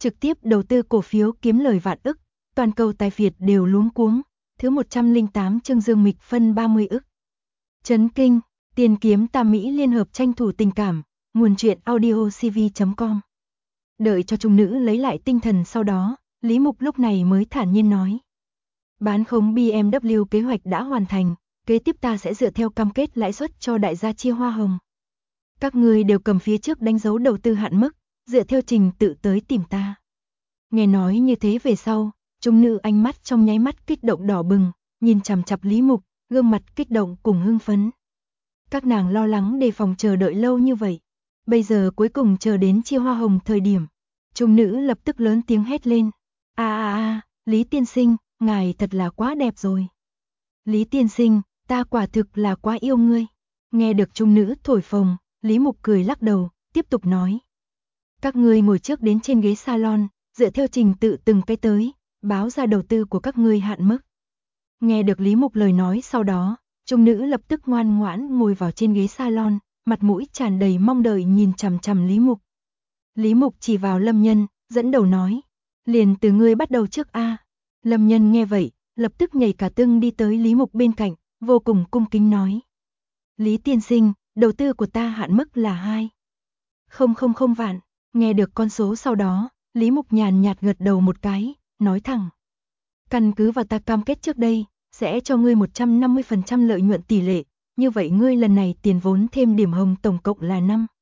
trực tiếp đầu tư cổ phiếu kiếm lời vạn ức, toàn cầu tài phiệt đều luống cuống. Thứ 108 chương Dương Mịch phân 30 ức. Chấn kinh, tiền kiếm Tam Mỹ liên hợp tranh thủ tình cảm, nguồn truyện audiocv.com. Đợi cho trung nữ lấy lại tinh thần sau đó, Lý Mục lúc này mới thản nhiên nói. Bán khống BMW kế hoạch đã hoàn thành, kế tiếp ta sẽ dựa theo cam kết lãi suất cho đại gia chia hoa hồng. Các ngươi đều cầm phía trước đánh dấu đầu tư hạn mức, dựa theo trình tự tới tìm ta. Nghe nói như thế về sau, trung nữ ánh mắt trong nháy mắt kích động đỏ bừng, nhìn chằm chằm Lý Mục, gương mặt kích động cùng hưng phấn. Các nàng lo lắng đề phòng chờ đợi lâu như vậy, bây giờ cuối cùng chờ đến chia hoa hồng thời điểm. Trung nữ lập tức lớn tiếng hét lên. Lý tiên sinh, ngài thật là quá đẹp rồi. Lý tiên sinh, ta quả thực là quá yêu ngươi. Nghe được trung nữ thổi phồng, Lý Mục cười lắc đầu, tiếp tục nói. Các ngươi ngồi trước đến trên ghế salon, dựa theo trình tự từng cái tới, báo ra đầu tư của các ngươi hạn mức. Nghe được Lý Mục lời nói sau đó, trung nữ lập tức ngoan ngoãn ngồi vào trên ghế salon, mặt mũi tràn đầy mong đợi nhìn chằm chằm Lý Mục. Lý Mục chỉ vào Lâm Nhân, dẫn đầu nói. Liền từ ngươi bắt đầu trước a. Lâm Nhân nghe vậy, lập tức nhảy cả tưng đi tới Lý Mục bên cạnh, vô cùng cung kính nói. Lý tiên sinh, đầu tư của ta hạn mức là 2,000 vạn. Nghe được con số sau đó, Lý Mục nhàn nhạt gật đầu một cái, nói thẳng. Căn cứ vào ta cam kết trước đây, sẽ cho ngươi 150% lợi nhuận tỷ lệ, như vậy ngươi lần này tiền vốn thêm điểm hồng tổng cộng là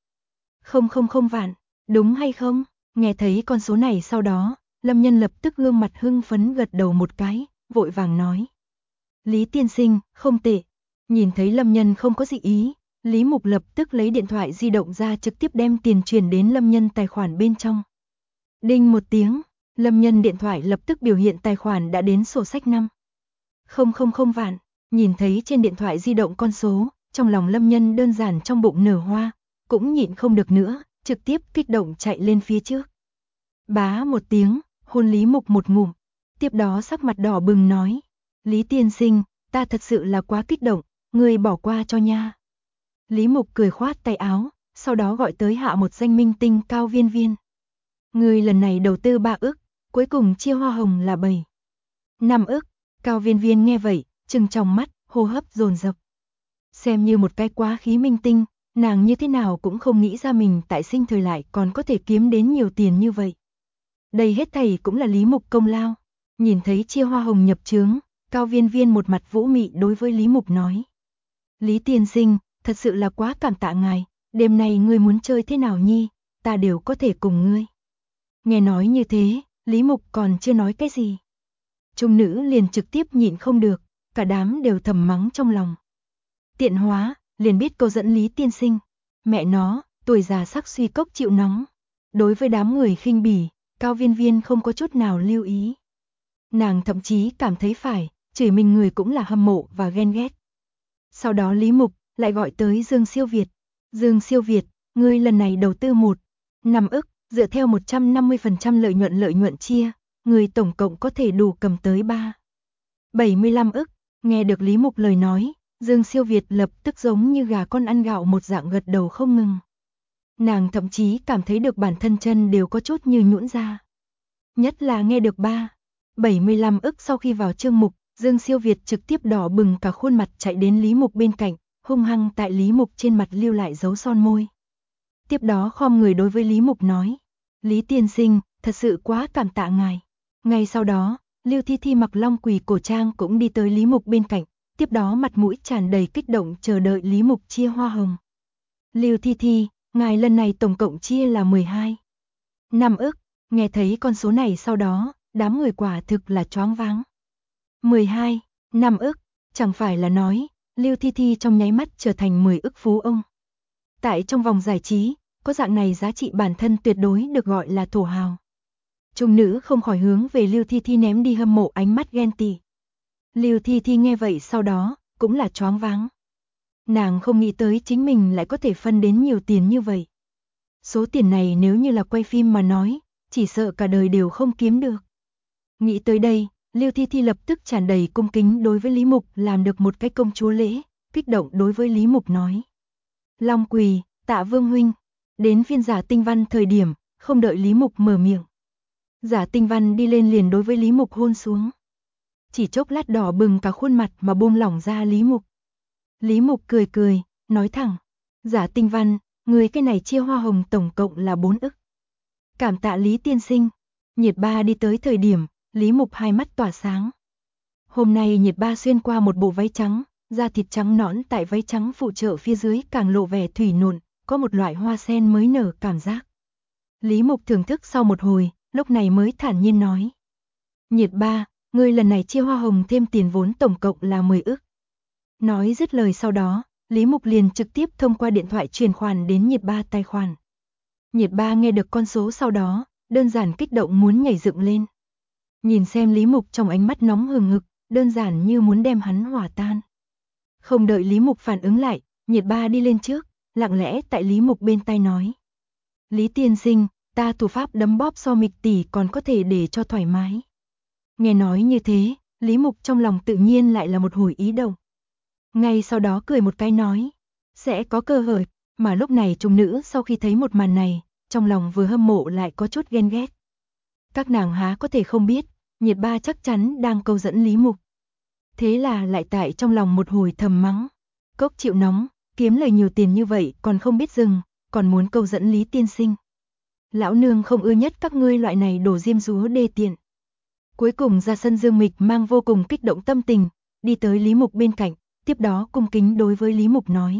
5,000 vạn, đúng hay không? Nghe thấy con số này sau đó, Lâm Nhân lập tức gương mặt hưng phấn gật đầu một cái, vội vàng nói. Lý tiên sinh, không tệ. Nhìn thấy Lâm Nhân không có dị ý, Lý Mục lập tức lấy điện thoại di động ra trực tiếp đem tiền chuyển đến Lâm Nhân tài khoản bên trong. Đinh một tiếng, Lâm Nhân điện thoại lập tức biểu hiện tài khoản đã đến sổ sách 5,000 vạn. Nhìn thấy trên điện thoại di động con số, trong lòng Lâm Nhân đơn giản trong bụng nở hoa, cũng nhịn không được nữa, trực tiếp kích động chạy lên phía trước. Bá một tiếng, hôn Lý Mục một ngụm, tiếp đó sắc mặt đỏ bừng nói. Lý tiên sinh, ta thật sự là quá kích động, ngươi bỏ qua cho nha. Lý Mục cười khoát tay áo, sau đó gọi tới hạ một danh minh tinh Cao Viên Viên. Ngươi lần này đầu tư 3 ức, cuối cùng chia hoa hồng là 5 ức. Cao Viên Viên nghe vậy, trừng tròng mắt, hô hấp dồn dập. Xem như một cái quá khí minh tinh, nàng như thế nào cũng không nghĩ ra mình tại sinh thời lại còn có thể kiếm đến nhiều tiền như vậy. Đây hết thảy cũng là Lý Mục công lao. Nhìn thấy chia hoa hồng nhập trướng, Cao Viên Viên một mặt vũ mị đối với Lý Mục nói. Lý tiên sinh, thật sự là quá cảm tạ ngài, đêm nay ngươi muốn chơi thế nào nhi, ta đều có thể cùng ngươi. Nghe nói như thế, Lý Mục còn chưa nói cái gì. Trung nữ liền trực tiếp nhịn không được, cả đám đều thầm mắng trong lòng. Tiện hóa, liền biết câu dẫn Lý tiên sinh. Mẹ nó, tuổi già sắc suy cốc chịu nóng. Đối với đám người khinh bỉ, Cao Viên Viên không có chút nào lưu ý. Nàng thậm chí cảm thấy phải, chửi mình người cũng là hâm mộ và ghen ghét. Sau đó Lý Mục lại gọi tới Dương Siêu Việt. Dương Siêu Việt, ngươi lần này đầu tư 1,5 ức, dựa theo 150% lợi nhuận chia, ngươi tổng cộng có thể đủ cầm tới 3,75 ức. Nghe được Lý Mục lời nói, Dương Siêu Việt lập tức giống như gà con ăn gạo một dạng gật đầu không ngừng. Nàng thậm chí cảm thấy được bản thân chân đều có chút như nhũn ra. Nhất là nghe được 3,75 ức sau khi vào chương mục, Dương Siêu Việt trực tiếp đỏ bừng cả khuôn mặt chạy đến Lý Mục bên cạnh, hung hăng tại Lý Mục trên mặt lưu lại dấu son môi. Tiếp đó khom người đối với Lý Mục nói. Lý tiên sinh, thật sự quá cảm tạ ngài. Ngay sau đó, Lưu Thi Thi mặc long quỳ cổ trang cũng đi tới Lý Mục bên cạnh, tiếp đó mặt mũi tràn đầy kích động chờ đợi Lý Mục chia hoa hồng. Lưu Thi Thi, ngài lần này tổng cộng chia là 12,5 ức, nghe thấy con số này sau đó, đám người quả thực là choáng váng. 12,5 ức, chẳng phải là nói, Lưu Thi Thi trong nháy mắt trở thành 10 ức phú ông. Tại trong vòng giải trí, có dạng này giá trị bản thân tuyệt đối được gọi là thổ hào. Trung nữ không khỏi hướng về Lưu Thi Thi ném đi hâm mộ ánh mắt ghen tị. Lưu Thi Thi nghe vậy sau đó, cũng là choáng váng. Nàng không nghĩ tới chính mình lại có thể phân đến nhiều tiền như vậy. Số tiền này nếu như là quay phim mà nói, chỉ sợ cả đời đều không kiếm được. Nghĩ tới đây, Lưu Thi Thi lập tức tràn đầy cung kính đối với Lý Mục làm được một cái công chúa lễ, kích động đối với Lý Mục nói. Long quỳ, tạ vương huynh, đến phiên giả tinh văn thời điểm, không đợi Lý Mục mở miệng. Giả Tinh Văn đi lên liền đối với Lý Mục hôn xuống. Chỉ chốc lát đỏ bừng cả khuôn mặt mà buông lỏng ra Lý Mục. Lý Mục cười cười, nói thẳng. Giả Tinh Văn, người cái này chia hoa hồng tổng cộng là 4 ức. Cảm tạ Lý tiên sinh. Nhiệt Ba đi tới thời điểm, Lý Mục hai mắt tỏa sáng. Hôm nay Nhiệt Ba xuyên qua một bộ váy trắng, da thịt trắng nõn tại váy trắng phụ trợ phía dưới càng lộ vẻ thủy nhuận, có một loại hoa sen mới nở cảm giác. Lý Mục thưởng thức sau một hồi, lúc này mới thản nhiên nói. Nhiệt Ba, ngươi lần này chia hoa hồng thêm tiền vốn tổng cộng là 10 ức. Nói dứt lời sau đó, Lý Mục liền trực tiếp thông qua điện thoại chuyển khoản đến Nhiệt Ba tài khoản. Nhiệt Ba nghe được con số sau đó, đơn giản kích động muốn nhảy dựng lên. Nhìn xem Lý Mục trong ánh mắt nóng hừng hực, đơn giản như muốn đem hắn hỏa tan. Không đợi Lý Mục phản ứng lại, Nhiệt Ba đi lên trước, lặng lẽ tại Lý Mục bên tai nói. Lý tiên sinh, ta thủ pháp đấm bóp so Mịch tỷ còn có thể để cho thoải mái. Nghe nói như thế, Lý Mục trong lòng tự nhiên lại là một hồi ý động. Ngay sau đó cười một cái nói, sẽ có cơ hội, mà lúc này trung nữ sau khi thấy một màn này, trong lòng vừa hâm mộ lại có chút ghen ghét. Các nàng há có thể không biết, Nhiệt Ba chắc chắn đang câu dẫn Lý Mục. Thế là lại tại trong lòng một hồi thầm mắng. Cốc chịu nóng, kiếm lời nhiều tiền như vậy còn không biết dừng, còn muốn câu dẫn Lý tiên sinh. Lão nương không ưa nhất các ngươi loại này đổ diêm dúa đê tiện. Cuối cùng ra sân Dương Mịch mang vô cùng kích động tâm tình, đi tới Lý Mục bên cạnh, tiếp đó cung kính đối với Lý Mục nói.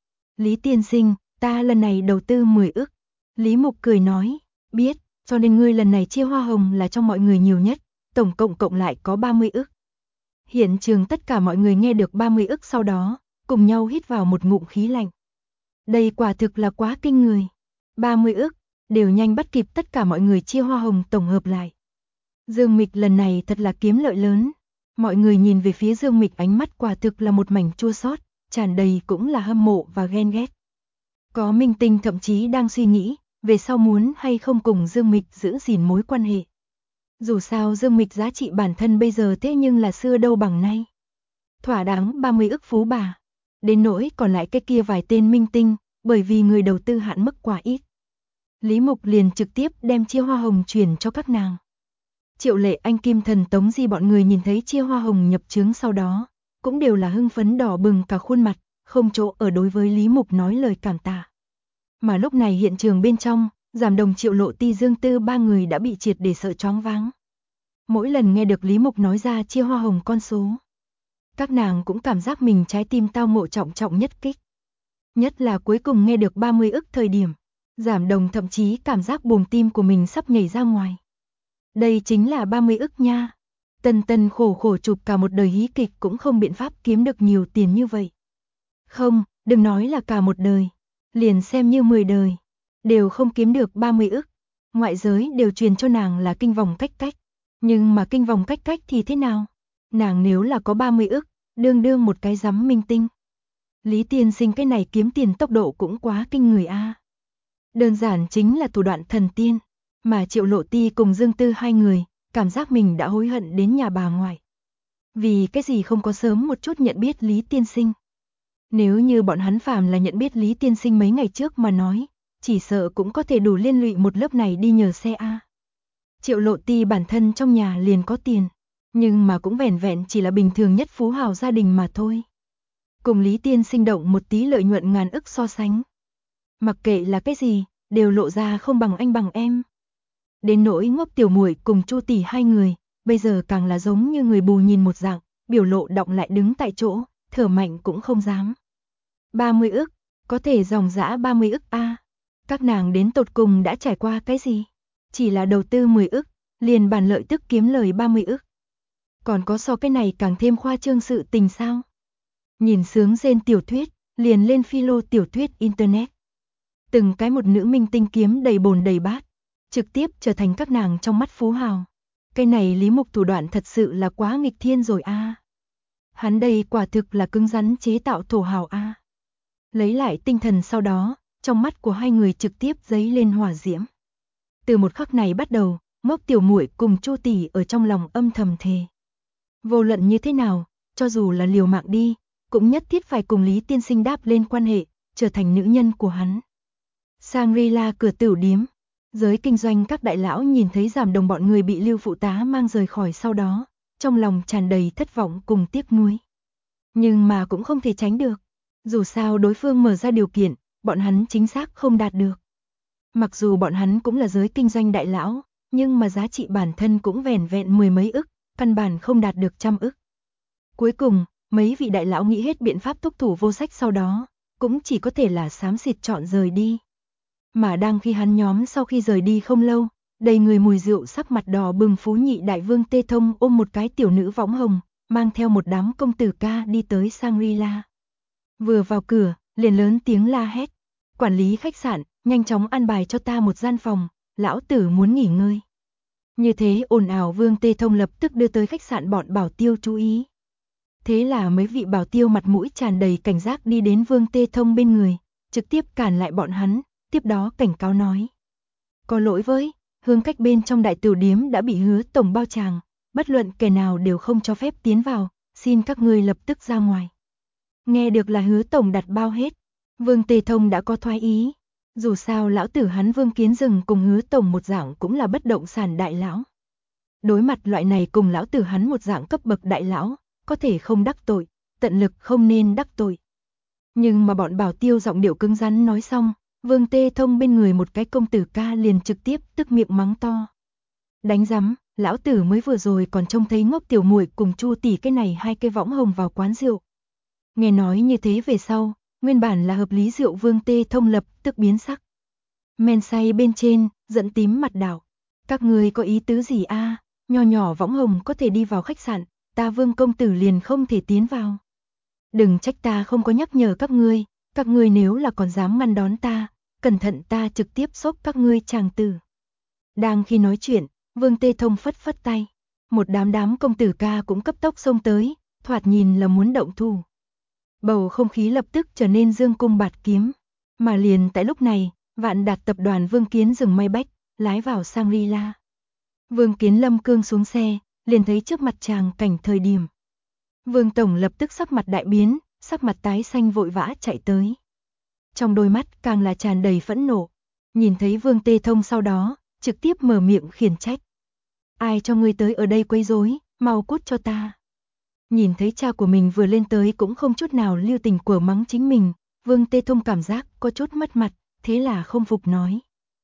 Lý tiên sinh, ta lần này đầu tư 10 ức. Lý Mục cười nói, biết, cho nên ngươi lần này chia hoa hồng là trong mọi người nhiều nhất, tổng cộng lại có 30 ức. Hiện trường tất cả mọi người nghe được 30 ức sau đó, cùng nhau hít vào một ngụm khí lạnh. Đây quả thực là quá kinh người. 30 ức, đều nhanh bắt kịp tất cả mọi người chia hoa hồng tổng hợp lại. Dương Mịch lần này thật là kiếm lợi lớn. Mọi người nhìn về phía Dương Mịch ánh mắt quả thực là một mảnh chua xót, tràn đầy cũng là hâm mộ và ghen ghét. Có minh tinh thậm chí đang suy nghĩ, về sau muốn hay không cùng Dương Mịch giữ gìn mối quan hệ. Dù sao Dương Mịch giá trị bản thân bây giờ thế nhưng là xưa đâu bằng nay. Thỏa đáng 30 ức phú bà. Đến nỗi còn lại cái kia vài tên minh tinh, bởi vì người đầu tư hạn mức quá ít. Lý Mục liền trực tiếp đem chia hoa hồng chuyển cho các nàng. Triệu Lệ Anh, Kim Thần, Tống Di bọn người nhìn thấy chia hoa hồng nhập trướng sau đó, cũng đều là hưng phấn đỏ bừng cả khuôn mặt, không chỗ ở đối với Lý Mục nói lời cảm tạ. Mà lúc này hiện trường bên trong, Giảm Đồng, Triệu Lộ Ti, Dương Tư ba người đã bị triệt để sợ choáng váng. Mỗi lần nghe được Lý Mục nói ra chia hoa hồng con số, các nàng cũng cảm giác mình trái tim tao ngộ trọng trọng nhất kích. Nhất là cuối cùng nghe được 30 ức thời điểm, Giảm Đồng thậm chí cảm giác buồng tim của mình sắp nhảy ra ngoài. Đây chính là 30 ức nha. Tân Tân khổ khổ chụp cả một đời hí kịch cũng không biện pháp kiếm được nhiều tiền như vậy. Không, đừng nói là cả một đời, liền xem như 10 đời, đều không kiếm được 30 ức. Ngoại giới đều truyền cho nàng là kinh vòng cách cách. Nhưng mà kinh vòng cách cách thì thế nào? Nàng nếu là có 30 ức, đương đương một cái rắm minh tinh. Lý tiên sinh cái này kiếm tiền tốc độ cũng quá kinh người a. Đơn giản chính là thủ đoạn thần tiên. Mà Triệu Lộ Ti cùng Dương Tư hai người, cảm giác mình đã hối hận đến nhà bà ngoại. Vì cái gì không có sớm một chút nhận biết Lý tiên sinh. Nếu như bọn hắn phàm là nhận biết Lý tiên sinh mấy ngày trước mà nói, chỉ sợ cũng có thể đủ liên lụy một lớp này đi nhờ xe A. Triệu Lộ Ti bản thân trong nhà liền có tiền, nhưng mà cũng vẻn vẹn chỉ là bình thường nhất phú hào gia đình mà thôi. Cùng Lý tiên sinh động một tí lợi nhuận ngàn ức so sánh. Mặc kệ là cái gì, đều lộ ra không bằng anh bằng em. Đến nỗi Ngốc tiểu muội cùng Chu tỷ hai người, bây giờ càng là giống như người bù nhìn một dạng, biểu lộ động lại đứng tại chỗ, thở mạnh cũng không dám. 30 ức, có thể dòng dã 30 ức a. Các nàng đến tột cùng đã trải qua cái gì? Chỉ là đầu tư 10 ức, liền bàn lợi tức kiếm lời 30 ức. Còn có so cái này càng thêm khoa trương sự tình sao? Nhìn sướng rên tiểu thuyết, liền lên philo tiểu thuyết internet. Từng cái một nữ minh tinh kiếm đầy bồn đầy bát, trực tiếp trở thành các nàng trong mắt phú hào. Cái này Lý Mục thủ đoạn thật sự là quá nghịch thiên rồi a. Hắn đây quả thực là cứng rắn chế tạo thổ hào a. Lấy lại tinh thần sau đó, trong mắt của hai người trực tiếp dấy lên hỏa diễm. Từ một khắc này bắt đầu, Ngốc tiểu muội cùng Chu tỷ ở trong lòng âm thầm thề. Vô luận như thế nào, cho dù là liều mạng đi, cũng nhất thiết phải cùng Lý tiên sinh đáp lên quan hệ, trở thành nữ nhân của hắn. Shangri-La cửa tửu điếm. Giới kinh doanh các đại lão nhìn thấy Giàm Đồng bọn người bị Lưu phụ tá mang rời khỏi sau đó, trong lòng tràn đầy thất vọng cùng tiếc nuối. Nhưng mà cũng không thể tránh được. Dù sao đối phương mở ra điều kiện, bọn hắn chính xác không đạt được. Mặc dù bọn hắn cũng là giới kinh doanh đại lão, nhưng mà giá trị bản thân cũng vẻn vẹn mười mấy ức, căn bản không đạt được trăm ức. Cuối cùng, mấy vị đại lão nghĩ hết biện pháp thúc thủ vô sách sau đó, cũng chỉ có thể là xám xịt chọn rời đi. Mà đang khi hắn nhóm sau khi rời đi không lâu, đầy người mùi rượu sắc mặt đỏ bừng Phú Nhị Đại Vương Tê Thông ôm một cái tiểu nữ võng hồng, mang theo một đám công tử ca đi tới Shangri-La. Vừa vào cửa, liền lớn tiếng la hét. Quản lý khách sạn, nhanh chóng an bài cho ta một gian phòng, lão tử muốn nghỉ ngơi. Như thế ồn ào Vương Tê Thông lập tức đưa tới khách sạn bọn bảo tiêu chú ý. Thế là mấy vị bảo tiêu mặt mũi tràn đầy cảnh giác đi đến Vương Tê Thông bên người, trực tiếp cản lại bọn hắn, tiếp đó cảnh cáo nói. Có lỗi với, hương khách bên trong đại tiểu điếm đã bị Hứa tổng bao tràng, bất luận kẻ nào đều không cho phép tiến vào, xin các ngươi lập tức ra ngoài. Nghe được là Hứa tổng đặt bao hết, Vương Tê Thông đã có thoái ý. Dù sao lão tử hắn Vương Kiến Dừng cùng Hứa tổng một dạng cũng là bất động sản đại lão. Đối mặt loại này cùng lão tử hắn một dạng cấp bậc đại lão, có thể không đắc tội, tận lực không nên đắc tội. Nhưng mà bọn bảo tiêu giọng điệu cứng rắn nói xong, Vương Tê Thông bên người một cái công tử ca liền trực tiếp tức miệng mắng to. Đánh rắm, lão tử mới vừa rồi còn trông thấy Ngốc tiểu muội cùng Chu tỷ cái này hai cây võng hồng vào quán rượu. Nghe nói như thế về sau, nguyên bản là hợp lý rượu Vương Tê Thông lập tức biến sắc. Men say bên trên, giận tím mặt đảo. Các ngươi có ý tứ gì a? Nho nhỏ võng hồng có thể đi vào khách sạn, ta Vương công tử liền không thể tiến vào. Đừng trách ta không có nhắc nhở các ngươi nếu là còn dám ngăn đón ta, cẩn thận ta trực tiếp xốc các ngươi chàng tử. Đang khi nói chuyện, Vương Tê Thông phất phất tay, một đám công tử ca cũng cấp tốc xông tới, thoạt nhìn là muốn động thủ. Bầu không khí lập tức trở nên dương cung bạt kiếm, mà liền tại lúc này, Vạn Đạt tập đoàn Vương Kiến dừng may bách, lái vào Shangri-La. Vương Kiến Lâm cương xuống xe, liền thấy trước mặt chàng cảnh thời điểm. Vương tổng lập tức sắc mặt đại biến, sắc mặt tái xanh vội vã chạy tới. Trong đôi mắt càng là tràn đầy phẫn nộ, nhìn thấy Vương Tê Thông sau đó, trực tiếp mở miệng khiển trách. Ai cho ngươi tới ở đây quấy rối, mau cút cho ta. Nhìn thấy cha của mình vừa lên tới cũng không chút nào lưu tình của mắng chính mình, Vương Tê Thông cảm giác có chút mất mặt, thế là không phục nói.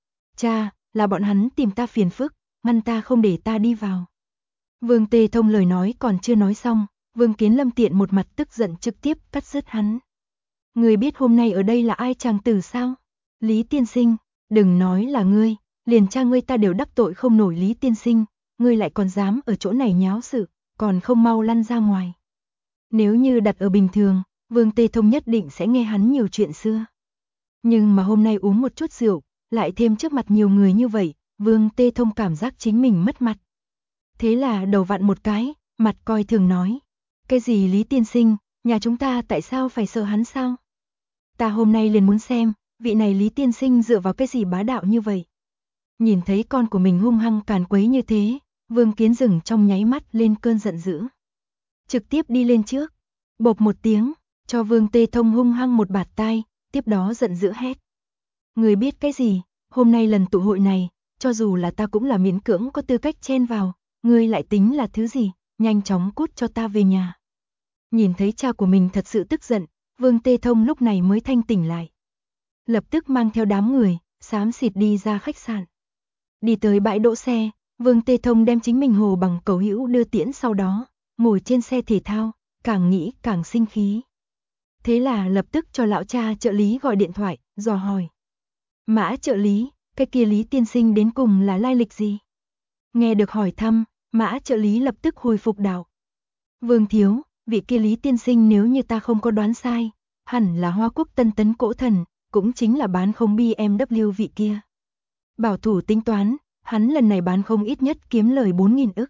Cha, là bọn hắn tìm ta phiền phức, ngăn ta không để ta đi vào. Vương Tê Thông lời nói còn chưa nói xong, Vương Kiến Lâm tiện một mặt tức giận trực tiếp cắt dứt hắn. Ngươi biết hôm nay ở đây là ai chàng tử sao? Lý tiên sinh, đừng nói là ngươi, liền cha ngươi ta đều đắc tội không nổi Lý tiên sinh, ngươi lại còn dám ở chỗ này nháo sự, còn không mau lăn ra ngoài. Nếu như đặt ở bình thường, Vương Tê Thông nhất định sẽ nghe hắn nhiều chuyện xưa. Nhưng mà hôm nay uống một chút rượu, lại thêm trước mặt nhiều người như vậy, Vương Tê Thông cảm giác chính mình mất mặt. Thế là đầu vặn một cái, mặt coi thường nói. Cái gì Lý tiên sinh, nhà chúng ta tại sao phải sợ hắn sao? Ta hôm nay liền muốn xem, vị này Lý tiên sinh dựa vào cái gì bá đạo như vậy? Nhìn thấy con của mình hung hăng càn quấy như thế, Vương Kiến Dừng trong nháy mắt lên cơn giận dữ. Trực tiếp đi lên trước, bộp một tiếng, cho Vương Tê Thông hung hăng một bạt tai, tiếp đó giận dữ hét. Người biết cái gì, hôm nay lần tụ hội này, cho dù là ta cũng là miễn cưỡng có tư cách chen vào, ngươi lại tính là thứ gì, nhanh chóng cút cho ta về nhà. Nhìn thấy cha của mình thật sự tức giận, Vương Tê Thông lúc này mới thanh tỉnh lại. Lập tức mang theo đám người, xám xịt đi ra khách sạn. Đi tới bãi đỗ xe, Vương Tê Thông đem chính mình hồ bằng cầu hữu đưa tiễn sau đó, ngồi trên xe thể thao, càng nghĩ càng sinh khí. Thế là lập tức cho lão cha trợ lý gọi điện thoại, dò hỏi. Mã trợ lý, cái kia Lý tiên sinh đến cùng là lai lịch gì? Nghe được hỏi thăm, Mã trợ lý lập tức hồi phục đạo. Vương thiếu, vị kia Lý tiên sinh nếu như ta không có đoán sai, hẳn là Hoa Quốc Tân Tấn cổ thần, cũng chính là bán không BMW vị kia. Bảo thủ tính toán, hắn lần này bán không ít nhất kiếm lời 4.000 ức.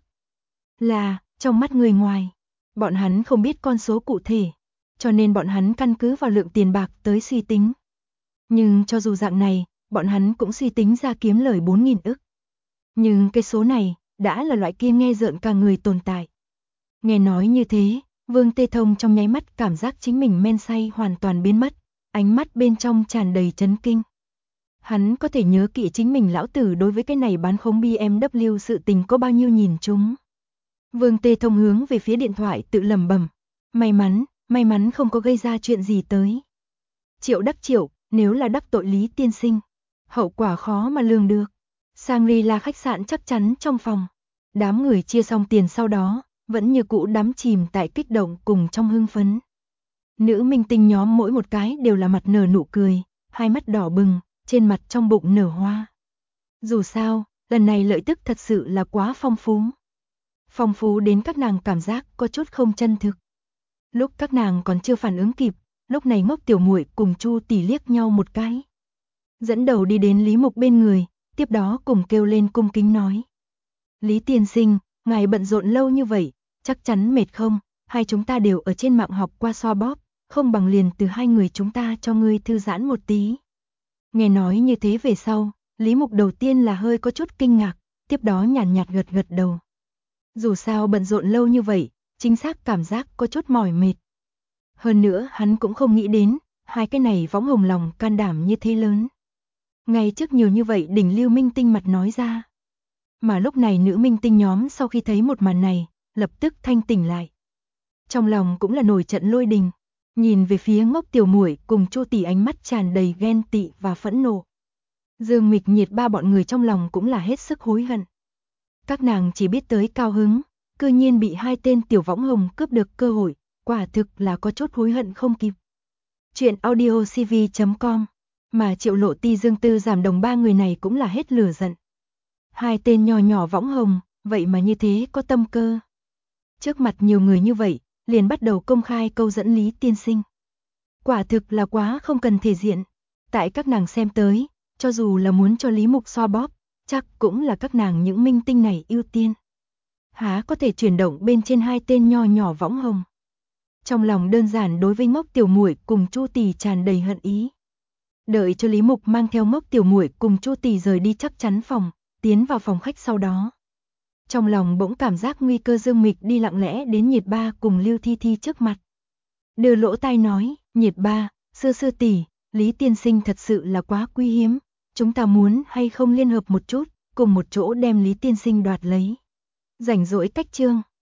Là, trong mắt người ngoài, bọn hắn không biết con số cụ thể, cho nên bọn hắn căn cứ vào lượng tiền bạc tới suy tính. Nhưng cho dù dạng này, bọn hắn cũng suy tính ra kiếm lời 4.000 ức. Nhưng cái số này, đã là loại kia nghe rợn cả người tồn tại. Nghe nói như thế, Vương Tê Thông trong nháy mắt cảm giác chính mình men say hoàn toàn biến mất, ánh mắt bên trong tràn đầy chấn kinh. Hắn có thể nhớ kỹ chính mình lão tử đối với cái này bán khống BMW sự tình có bao nhiêu nhìn chúng. Vương Tê Thông hướng về phía điện thoại tự lẩm bẩm, may mắn không có gây ra chuyện gì tới. Triệu Đắc Triệu, nếu là đắc tội Lý tiên sinh, hậu quả khó mà lường được. Shangri-La khách sạn chắc chắn trong phòng. Đám người chia xong tiền sau đó, vẫn như cũ đắm chìm tại kích động cùng trong hưng phấn. Nữ minh tinh nhóm mỗi một cái đều là mặt nở nụ cười, hai mắt đỏ bừng, trên mặt trong bụng nở hoa. Dù sao, lần này lợi tức thật sự là quá phong phú. Phong phú đến các nàng cảm giác có chút không chân thực. Lúc các nàng còn chưa phản ứng kịp, lúc này Ngốc Tiểu Muội cùng Chu Tỷ liếc nhau một cái. Dẫn đầu đi đến Lý Mục bên người, tiếp đó cùng kêu lên cung kính nói. Lý tiên sinh, ngài bận rộn lâu như vậy, chắc chắn mệt không, hai chúng ta đều ở trên mạng học qua xoa bóp, không bằng liền từ hai người chúng ta cho ngươi thư giãn một tí. Nghe nói như thế về sau, Lý Mục đầu tiên là hơi có chút kinh ngạc, tiếp đó nhàn nhạt gật gật đầu. Dù sao bận rộn lâu như vậy, chính xác cảm giác có chút mỏi mệt. Hơn nữa hắn cũng không nghĩ đến, hai cái này võng hồng lòng can đảm như thế lớn. Ngay trước nhiều như vậy đỉnh lưu minh tinh mặt nói ra. Mà lúc này nữ minh tinh nhóm sau khi thấy một màn này, lập tức thanh tỉnh lại. Trong lòng cũng là nổi trận lôi đình, nhìn về phía Ngốc Tiểu Muội cùng Chu Tỷ ánh mắt tràn đầy ghen tị và phẫn nộ. Dương Mịch Nhiệt ba bọn người trong lòng cũng là hết sức hối hận. Các nàng chỉ biết tới cao hứng, cư nhiên bị hai tên tiểu võng hồng cướp được cơ hội, quả thực là có chút hối hận không kịp. Chuyện audiocv.com. Mà Triệu Lộ Ti Dương Tư Giảm Đồng ba người này cũng là hết lửa giận. Hai tên nhỏ nhỏ võng hồng, vậy mà như thế có tâm cơ. Trước mặt nhiều người như vậy, liền bắt đầu công khai câu dẫn Lý tiên sinh. Quả thực là quá không cần thể diện. Tại các nàng xem tới, cho dù là muốn cho Lý Mục xoa bóp, chắc cũng là các nàng những minh tinh này ưu tiên. Há có thể chuyển động bên trên hai tên nho nhỏ võng hồng. Trong lòng đơn giản đối với Ngốc Tiểu Muội cùng Chu Tỷ tràn đầy hận ý. Đợi cho Lý Mục mang theo Ngốc Tiểu Muội cùng Chu Tỷ rời đi chắc chắn phòng, tiến vào phòng khách sau đó. Trong lòng bỗng cảm giác nguy cơ Dương Mịch đi lặng lẽ đến Nhiệt ba cùng Lưu Thi Thi trước mặt. Đưa lỗ tai nói, Nhiệt ba, sư tỷ, Lý tiên sinh thật sự là quá quý hiếm, chúng ta muốn hay không liên hợp một chút, cùng một chỗ đem Lý tiên sinh đoạt lấy. Rảnh rỗi cách chương.